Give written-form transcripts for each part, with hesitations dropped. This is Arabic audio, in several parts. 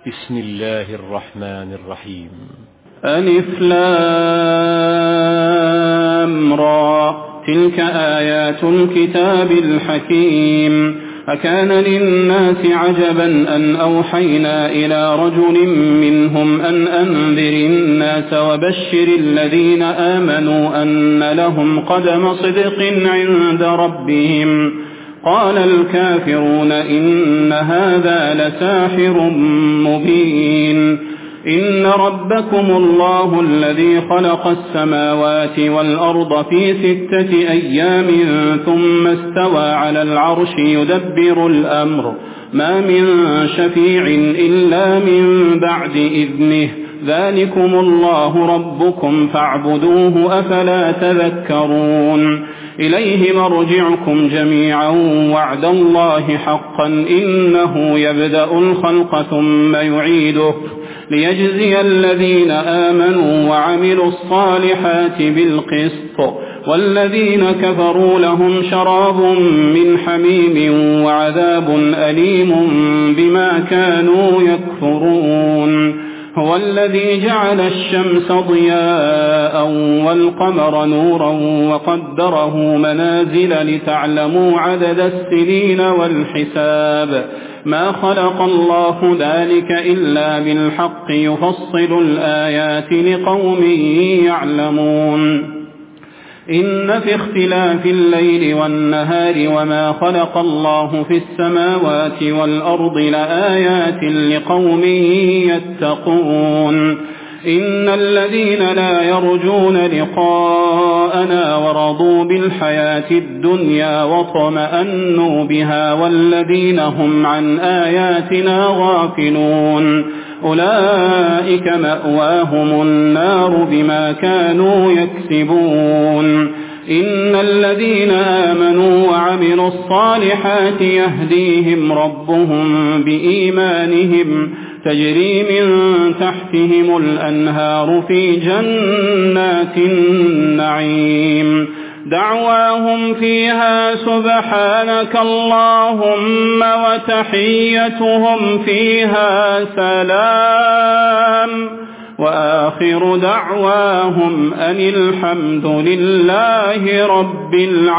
بسم الله الرحمن الرحيم. ألف لام را تلك آيات الكتاب الحكيم. أكان للناس عجبا أن أوحينا إلى رجل منهم أن أنذر الناس وبشر الذين آمنوا أن لهم قدم صدق عند ربهم. قال الكافرون إن هذا لساحر مبين. إن ربكم الله الذي خلق السماوات والأرض في 6 أيام ثم استوى على العرش يدبر الأمر ما من شفيع إلا من بعد إذنه ذلكم الله ربكم فاعبدوه أفلا تذكرون. إليه مرجعكم جميعا وعد الله حقا إنه يبدأ الخلق ثم يعيده ليجزي الذين آمنوا وعملوا الصالحات بالقسط والذين كفروا لهم شراب من حميم وعذاب أليم بما كانوا يكفرون. هو الذي جعل الشمس ضياء والقمر نورا وقدره منازل لتعلموا عدد السنين والحساب ما خلق الله ذلك إلا بالحق يفصل الآيات لقوم يعلمون. إن في اختلاف الليل والنهار وما خلق الله في السماوات والأرض لآيات لقوم يتقون. إن الذين لا يرجون لقاءنا ورضوا بالحياة الدنيا واطمأنوا بها والذين هم عن آياتنا غافلون أولئك مأواهم النار بما كانوا يكسبون. إن الذين آمنوا وعملوا الصالحات يهديهم ربهم بإيمانهم تجري من تحتهم الأنهار في جنات النعيم دعواهم فيها سبحانك اللهم وتحيتهم فيها سلام وآخر دعواهم أن الحمد لله رب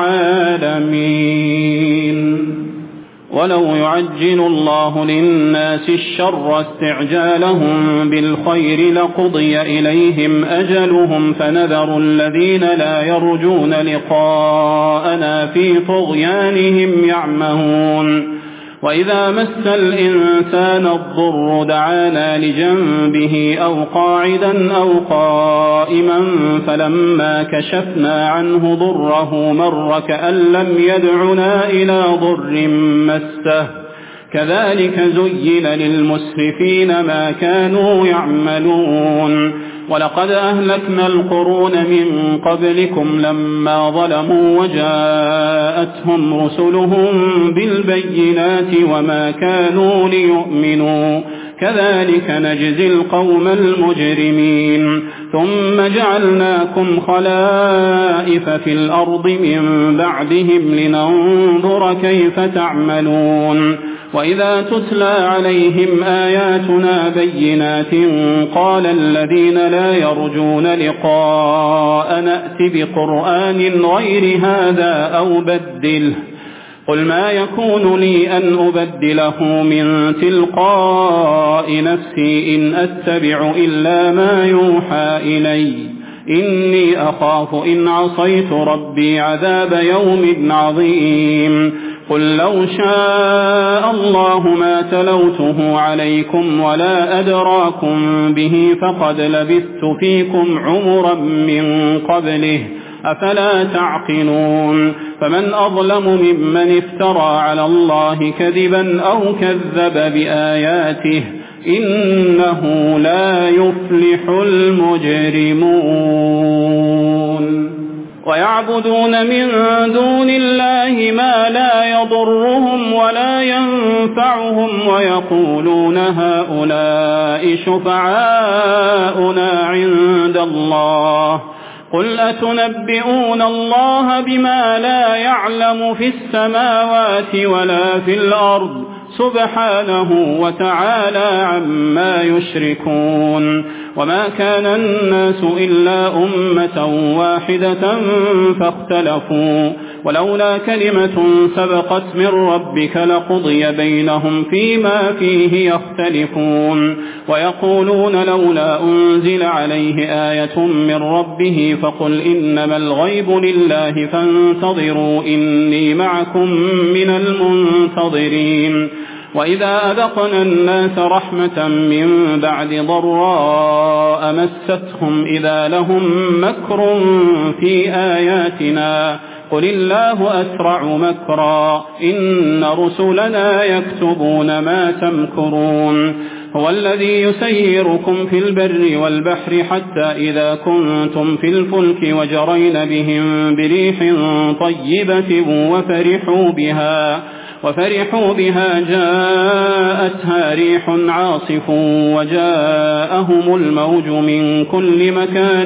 العالمين. ولو يعجل الله للناس الشر استعجالهم بالخير لقضي إليهم أجلهم فنذر الذين لا يرجون لقاءنا في طغيانهم يعمهون. وإذا مس الإنسان الضر دعانا لجنبه أو قاعدا أو قائما فلما كشفنا عنه ضره مر كأن لم يدعنا إلى ضر مسه كذلك زين للمسرفين ما كانوا يعملون. ولقد أهلكنا القرون من قبلكم لما ظلموا وجاءتهم رسلهم بالبينات وما كانوا ليؤمنوا كذلك نجزي القوم المجرمين. ثم جعلناكم خلائف في الأرض من بعدهم لننظر كيف تعملون. وإذا تتلى عليهم آياتنا بينات قال الذين لا يرجون لقاء نأت بقرآن غير هذا أو بدله قل ما يكون لي أن أبدله من تلقاء نفسي إن أتبع إلا ما يوحى إلي إني أخاف إن عصيت ربي عذاب يوم عظيم. قل لو شاء الله ما تلوته عليكم ولا أدراكم به فقد لبثت فيكم عمرا من قبله أفلا تعقلون. فمن أظلم ممن افترى على الله كذبا أو كذب بآياته إنه لا يفلح المجرمون. ويعبدون من دون الله ما لا يضرهم ولا ينفعهم ويقولون هؤلاء شفعاؤنا عند الله قل أتنبئون الله بما لا يعلم في السماوات ولا في الأرض سبحانه وتعالى عما يشركون. وما كان الناس إلا أمة واحدة فاختلفوا، ولولا كلمة سبقت من ربك لقضي بينهم فيما فيه يختلفون. ويقولون لولا أنزل عليه آية من ربه فقل إنما الغيب لله فانتظروا إني معكم من المنتظرين. وإذا أذقنا الناس رحمة من بعد ضراء مستهم إذا لهم مكر في آياتنا قل الله أسرع مكرا إن رسلنا يكتبون ما تمكرون. هو الذي يسيركم في البر والبحر حتى إذا كنتم في الفلك وجرين بهم بريح طيبة وفرحوا بها جاءتها ريح عاصف وجاءهم الموج من كل مكان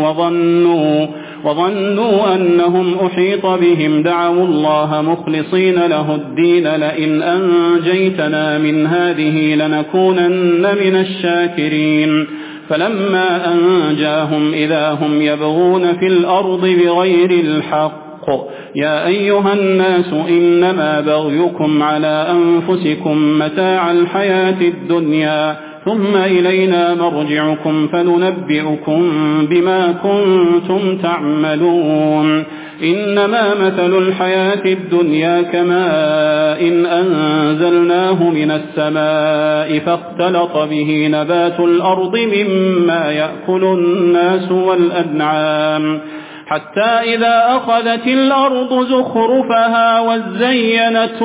وظنوا أنهم أحيط بهم دعوا الله مخلصين له الدين لئن أنجيتنا من هذه لنكونن من الشاكرين. فلما أنجاهم إذا هم يبغون في الأرض بغير الحق. يا أيها الناس إنما بغيكم على أنفسكم متاع الحياة الدنيا ثم إلينا مرجعكم فننبئكم بما كنتم تعملون. إنما مثل الحياة الدنيا كماء إن أنزلناه من السماء فاختلط به نبات الأرض مما يأكل الناس والأنعام حتى إذا أخذت الأرض زخرفها وزينت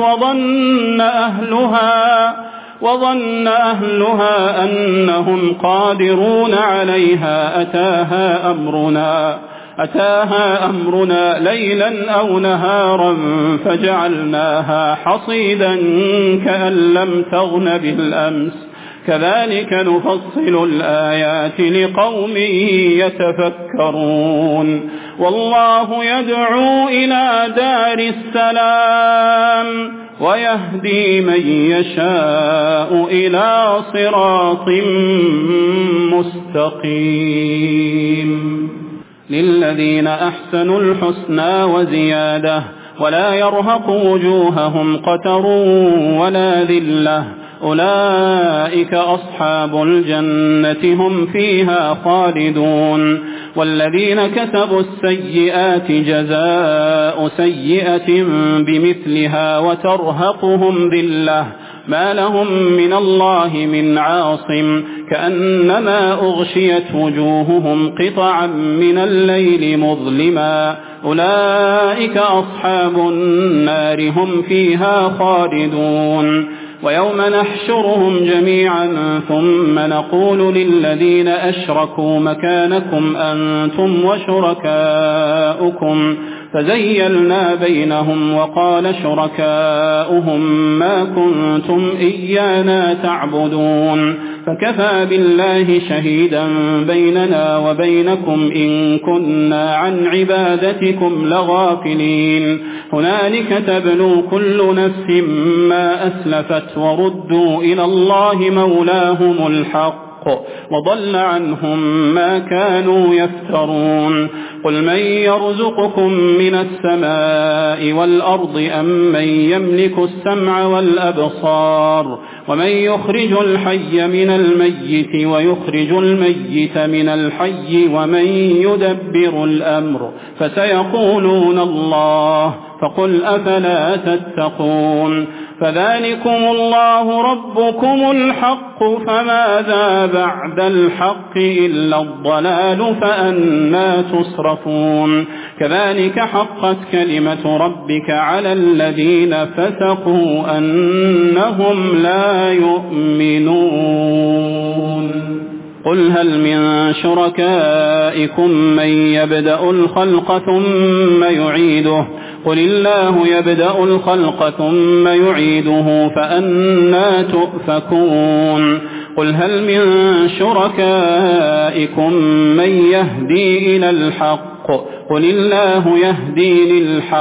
وظن أهلها أنهم قادرون عليها أتاها أمرنا ليلا أو نهارا فجعلناها حصيدا كأن لم تغن بالأمس كذلك نفصل الآيات لقوم يتفكرون. والله يدعو إلى دار السلام ويهدي من يشاء إلى صراط مستقيم. للذين أحسنوا الحسنى وزيادة ولا يرهق وجوههم قتر ولا ذلة أولئك أصحاب الجنة هم فيها خالدون. والذين كسبوا السيئات جزاء سيئة بمثلها وترهقهم ذلة ما لهم من الله من عاصم كأنما أغشيت وجوههم قطعا من الليل مظلما أولئك أصحاب النار هم فيها خالدون. ويوم نحشرهم جميعا ثم نقول للذين أشركوا مكانكم أنتم وشركاؤكم فزيلنا بينهم وقال شركاؤهم ما كنتم إيانا تعبدون فكفى بالله شهيدا بيننا وبينكم إن كنا عن عبادتكم لغافلين. هنالك تبلو كل نفس ما أسلفت وردوا إلى الله مولاهم الحق وضل عنهم ما كانوا يفترون. قل من يرزقكم من السماء والأرض أم من يملك السمع والأبصار ومن يخرج الحي من الميت ويخرج الميت من الحي ومن يدبر الأمر فسيقولون الله فقل أفلا تتقون. فذلكم الله ربكم الحق فماذا بعد الحق إلا الضلال فأنى تصرفون. كذلك حقت كلمة ربك على الذين فسقوا أنهم لا يؤمنون. قل هل من شركائكم من يبدأ الخلق ثم يعيده قل الله يبدأ الخلق ثم يعيده فأنى تؤفكون. قل هل من شركائكم من يهدي إلى الحق قل الله يهدي للحق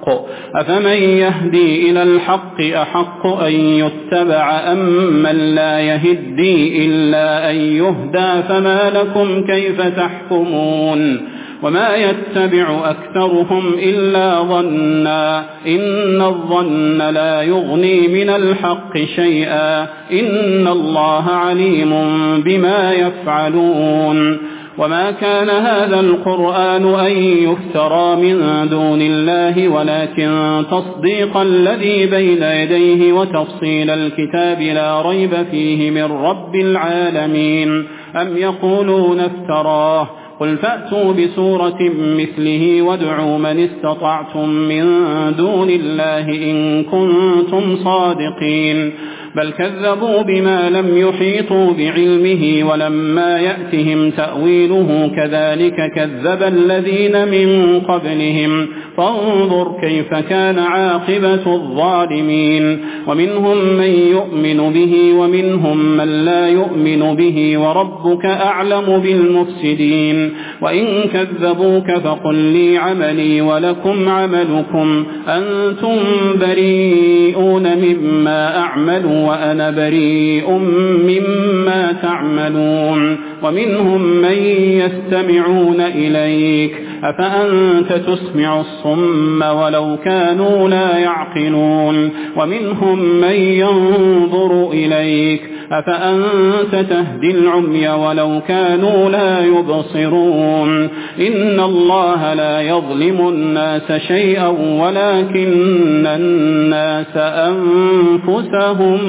أفمن يهدي إلى الحق أحق أن يتبع أم من لا يهدي إلا أن يهدى فما لكم كيف تحكمون وما يتبع أكثرهم إلا ظنا إن الظن لا يغني من الحق شيئا إن الله عليم بما يفعلون وما كان هذا القرآن أن يفترى من دون الله ولكن تصديق الذي بين يديه وتفصيل الكتاب لا ريب فيه من رب العالمين أم يقولون افتراه قل فأتوا بسورة مثله وادعوا من استطعتم من دون الله إن كنتم صادقين بل كذبوا بما لم يحيطوا بعلمه ولما يأتهم تأويله كذلك كذب الذين من قبلهم فانظر كيف كان عاقبة الظالمين ومنهم من يؤمن به ومنهم من لا يؤمن به وربك أعلم بالمفسدين وإن كذبوك فقل لي عملي ولكم عملكم أنتم بريئون مما أعمل وأنا بريء مما تعملون ومنهم من يستمعون إليك أفأنت تسمع الصم ولو كانوا لا يعقلون ومنهم من ينظر إليك أفأنت تهدي العمي ولو كانوا لا يبصرون إن الله لا يظلم الناس شيئا ولكن الناس أنفسهم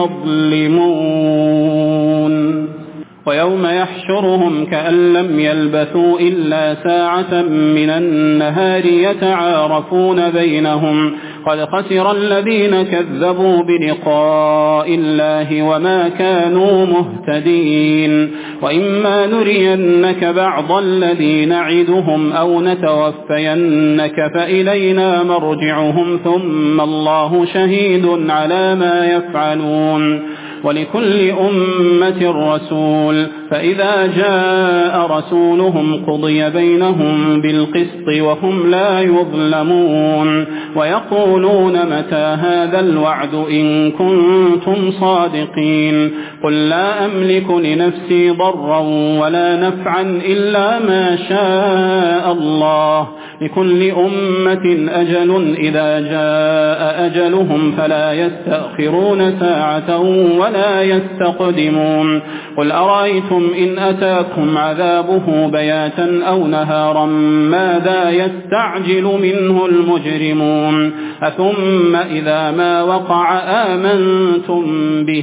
يظلمون ويوم يحشرهم كأن لم يلبثوا إلا ساعة من النهار يتعارفون بينهم قد خسر الذين كذبوا بلقاء الله وما كانوا مهتدين وإما نرينك بعض الذي نعدهم أو نتوفينك فإلينا مرجعهم ثم الله شهيد على ما يفعلون ولكل أمة رسول فإذا جاء رسولهم قضي بينهم بالقسط وهم لا يظلمون ويقولون متى هذا الوعد إن كنتم صادقين قل لا أملك لنفسي ضرا ولا نفعا إلا ما شاء الله لكل أمة أجل إذا جاء أجلهم فلا يستأخرون ساعة ولا يستقدمون قل أرأيتم إن أتاكم عذابه بياتا أو نهارا ماذا يستعجل منه المجرمون أثم إذا ما وقع آمنتم به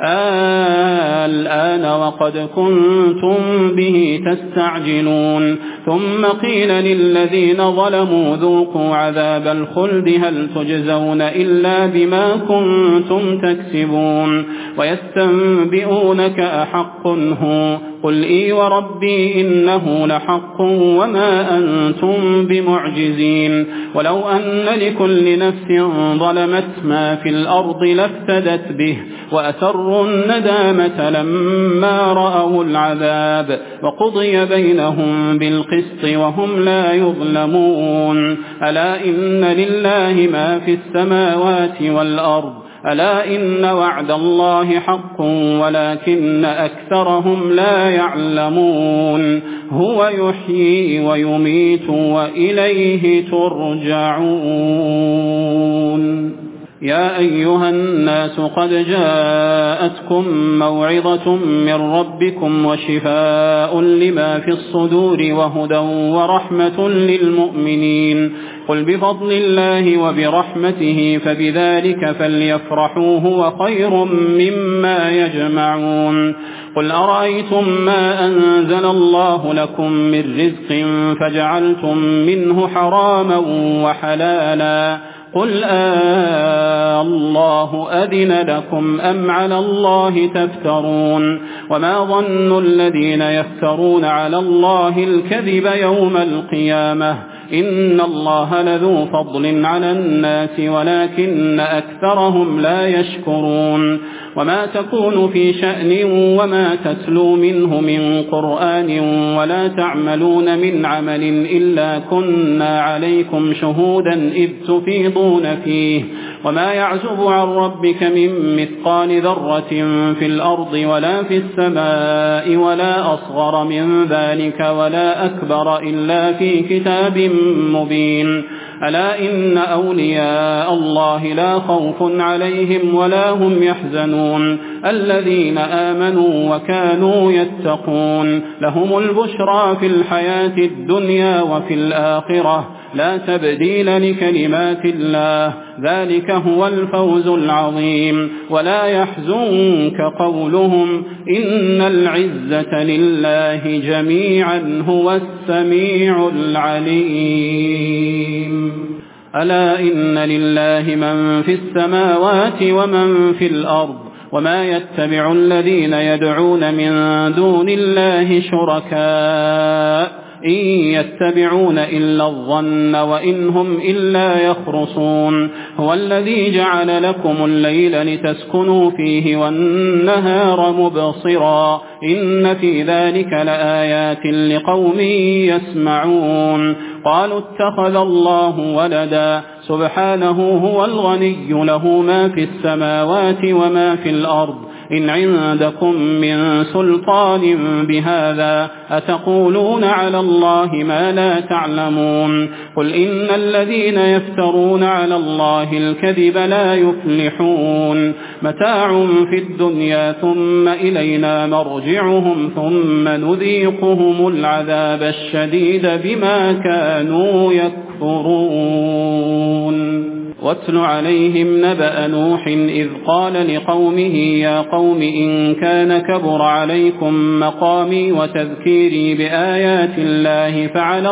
الآن وقد كنتم به تستعجلون ثم قيل للذين ظلموا ذوقوا عذاب الخلد هل تجزون إلا بما كنتم تكسبون ويستنبئونك أحق هو قل إي وربي إنه لحق وما أنتم بمعجزين ولو أن لكل نفس ظلمت ما في الأرض لافتدت به وأسروا الندامة لما رأوا العذاب وقضي بينهم بالقسط وهم لا يظلمون ألا إن لله ما في السماوات والأرض ألا إن وعد الله حق ولكن أكثرهم لا يعلمون هو يحيي ويميت وإليه ترجعون يا أيها الناس قد جاءتكم موعظة من ربكم وشفاء لما في الصدور وهدى ورحمة للمؤمنين قل بفضل الله وبرحمته فبذلك فليفرحوا هو خير مما يجمعون قل أرأيتم ما أنزل الله لكم من رزق فجعلتم منه حراما وحلالا قل الله أذن لكم أم على الله تفترون وما ظن الذين يفترون على الله الكذب يوم القيامة إن الله لذو فضل على الناس ولكن أكثرهم لا يشكرون وما تكون في شأن وما تتلو منه من قرآن ولا تعملون من عمل إلا كنا عليكم شهودا إذ تفيضون فيه وما يعزب عن ربك من مثقال ذرة في الأرض ولا في السماء ولا أصغر من ذلك ولا أكبر إلا في كتاب مبين ألا إن أولياء الله لا خوف عليهم ولا هم يحزنون الذين آمنوا وكانوا يتقون لهم البشرى في الحياة الدنيا وفي الآخرة لا تبديل لكلمات الله ذلك هو الفوز العظيم ولا يحزنك قولهم إن العزة لله جميعا هو السميع العليم ألا إن لله من في السماوات ومن في الأرض وما يتبع الذين يدعون من دون الله شركاء إن يتبعون إلا الظن وإن هم إلا يخرصون هو الذي جعل لكم الليل لتسكنوا فيه والنهار مبصرا إن في ذلك لآيات لقوم يسمعون قالوا اتخذ الله ولدا سبحانه هو الغني له ما في السماوات وما في الأرض إن عندكم من سلطان بهذا أتقولون على الله ما لا تعلمون قل إن الذين يفترون على الله الكذب لا يفلحون متاع في الدنيا ثم إلينا مرجعهم ثم نذيقهم العذاب الشديد بما كانوا يكفرون واتل عليهم نبأ نوح إذ قال لقومه يا قوم إن كان كبر عليكم مقامي وتذكيري بآيات الله فعلى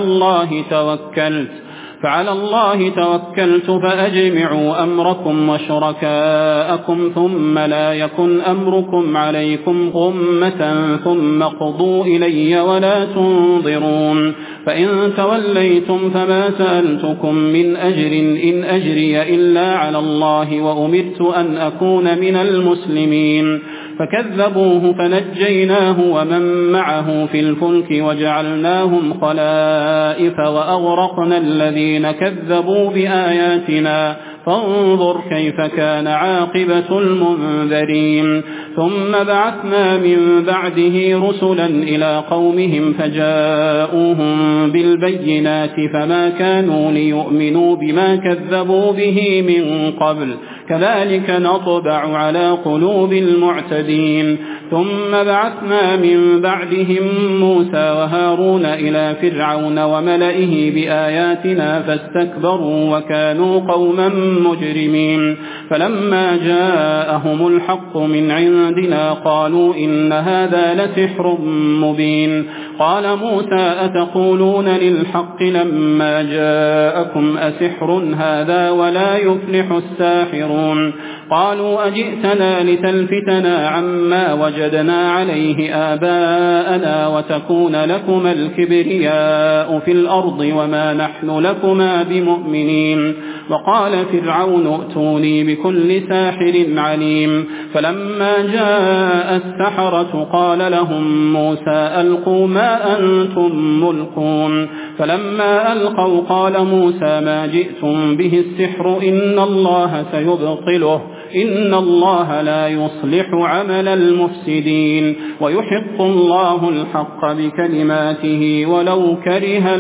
الله توكلت فأجمعوا أمركم وشركاءكم ثم لا يكن أمركم عليكم غمة ثم قضوا إلي ولا تنظرون فإن توليتم فما سألتكم من أجر إن أجري إلا على الله وأمرت أن أكون من المسلمين فكذبوه فنجيناه ومن معه في الفلك وجعلناهم خلائف وأغرقنا الذين كذبوا بآياتنا فانظر كيف كان عاقبة المنذرين ثم بعثنا من بعده رسلا إلى قومهم فجاءوهم بالبينات فما كانوا ليؤمنوا بما كذبوا به من قبل كذلك نطبع على قلوب المعتدين ثم بعثنا من بعدهم موسى وهارون إلى فرعون وملئه بآياتنا فاستكبروا وكانوا قوما مجرمين فلما جاءهم الحق من عندنا قالوا إن هذا لسحر مبين قال موسى أتقولون للحق لما جاءكم أسحر هذا ولا يفلح الساحرون قالوا أجئتنا لتلفتنا عما وجدنا عليه آباءنا وتكون لكما الكبرياء في الأرض وما نحن لكما بمؤمنين وقال فرعون ائتوني بكل ساحر عليم فلما جاء السحرة قال لهم موسى ألقوا ما أنتم ملقون فلما ألقوا قال موسى ما جئتم به السحر إن الله سيبطله إن الله لا يصلح عمل المفسدين ويحق الله الحق بكلماته ولو كره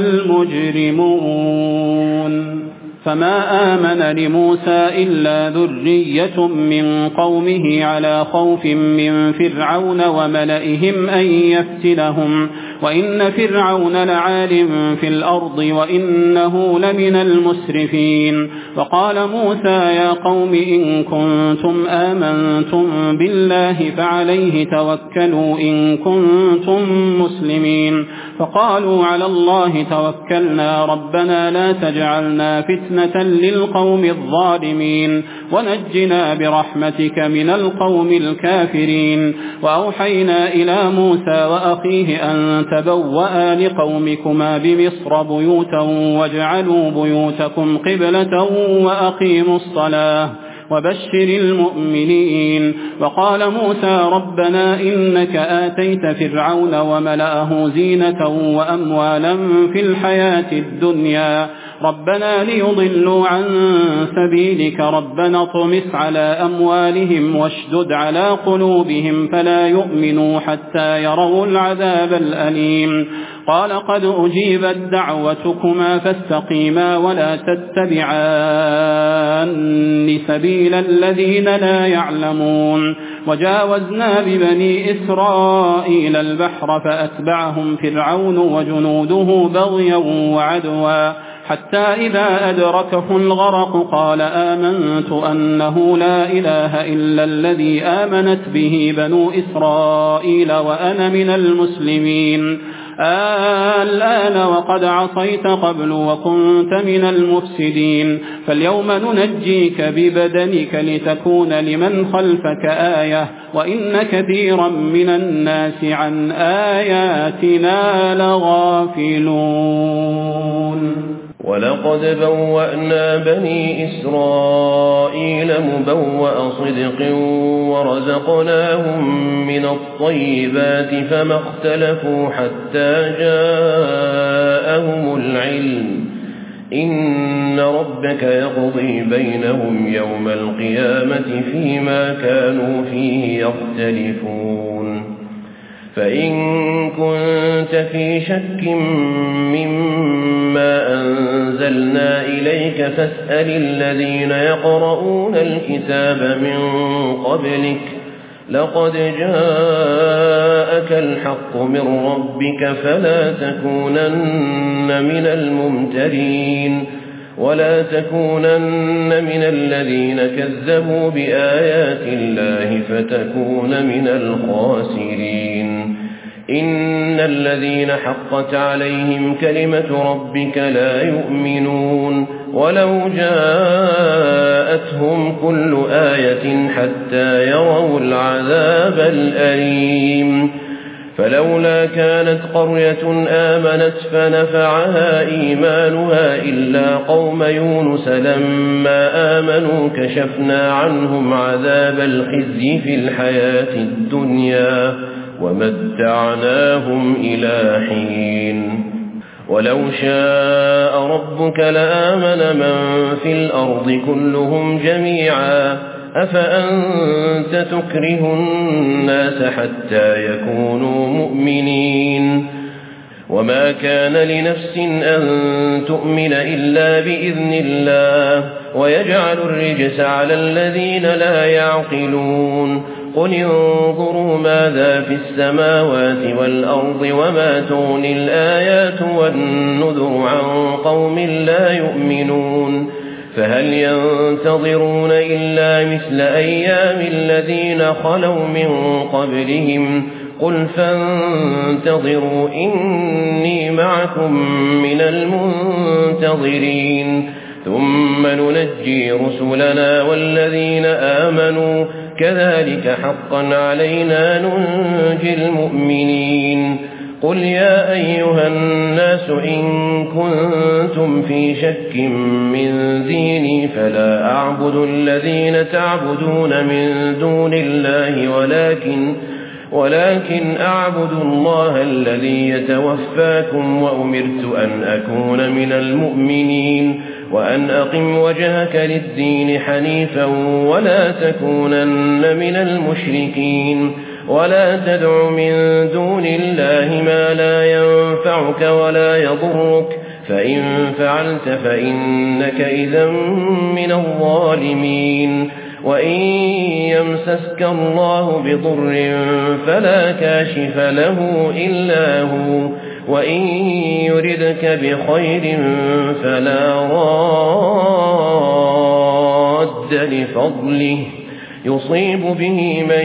المجرمون فما آمن لموسى إلا ذرية من قومه على خوف من فرعون وملئهم أن يفتنهم وإن فرعون لعال في الأرض وإنه لمن المسرفين وقال موسى يا قوم إن كنتم آمنتم بالله فعليه توكلوا إن كنتم مسلمين فقالوا على الله توكلنا ربنا لا تجعلنا فتنة للقوم الظالمين ونجنا برحمتك من القوم الكافرين وأوحينا إلى موسى وأخيه أن تبوأ لقومكما بمصر بيوتا واجعلوا بيوتكم قبلة وأقيموا الصلاة وبشر المؤمنين. وقال موسى ربنا إنك آتيت فرعون وملأه زينة وأموالا في الحياة الدنيا ربنا ليضلوا عن سبيلك ربنا اطمس على أموالهم واشدد على قلوبهم فلا يؤمنوا حتى يروا العذاب الأليم. قال قد أجيبت دعوتكما فاستقيما ولا تتبعان سبيل الذين لا يعلمون. وجاوزنا ببني إسرائيل البحر فأتبعهم فرعون وجنوده بغيا وعدوا حتى إذا أدركه الغرق قال آمنت أنه لا إله إلا الذي آمنت به بنو إسرائيل وأنا من المسلمين. الآن وقد عصيت قبل وكنت من المفسدين فاليوم ننجيك ببدنك لتكون لمن خلفك آية وإن كثيرا من الناس عن آياتنا لغافلون. ولقد بوأنا بني إسرائيل مبوأ صدق ورزقناهم من الطيبات فما اختلفوا حتى جاءهم العلم إن ربك يقضي بينهم يوم القيامة فيما كانوا فيه يختلفون. فإن كنت في شك مما أنزلنا إليك فاسأل الذين يقرؤون الكتاب من قبلك لقد جاءك الحق من ربك فلا تكونن من الممترين ولا تكونن من الذين كذبوا بآيات الله فتكون من الخاسرين. إن الذين حقت عليهم كلمة ربك لا يؤمنون ولو جاءتهم كل آية حتى يروا العذاب الأليم. فلولا كانت قرية آمنت فنفعها إيمانها إلا قوم يونس لما آمنوا كشفنا عنهم عذاب الخزي في الحياة الدنيا ومتعناهم إلى حين. ولو شاء ربك لآمن من في الأرض كلهم جميعا أفأنت تكره الناس حتى يكونوا مؤمنين. وما كان لنفس أن تؤمن إلا بإذن الله ويجعل الرجس على الذين لا يعقلون. قل انظروا ماذا في السماوات والأرض وما تغني الآيات والنذر عن قوم لا يؤمنون. فهل ينتظرون إلا مثل أيام الذين خلوا من قبلهم قل فانتظروا إني معكم من المنتظرين ثم ننجي رسلنا والذين آمنوا كذلك حقا علينا ننجي المؤمنين. قل يا أيها الناس إن كنتم في شك من ديني فلا أعبد الذين تعبدون من دون الله ولكن أعبد الله الذي يتوفاكم وأمرت أن أكون من المؤمنين وأن أقم وجهك للدين حنيفا ولا تكونن من المشركين ولا تدع من دون الله ما لا ينفعك ولا يضرك فإن فعلت فإنك إذا من الظالمين. وإن يمسسك الله بضر فلا كاشف له إلا هو وإن يردك بخير فلا راد لفضله يصيب به من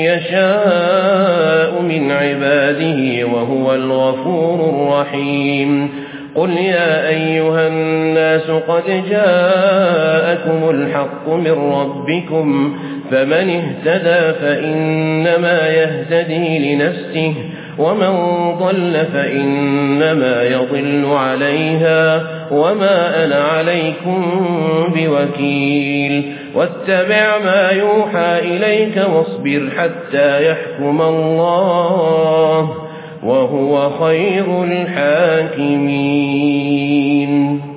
يشاء من عباده وهو الغفور الرحيم. قل يا أيها الناس قد جاءكم الحق من ربكم فمن اهتدى فإنما يهتدي لنفسه ومن ضل فإنما يضل عليها وما أنا عليكم بوكيل واتبع ما يوحى إليك واصبر حتى يحكم الله وهو خير الحاكمين.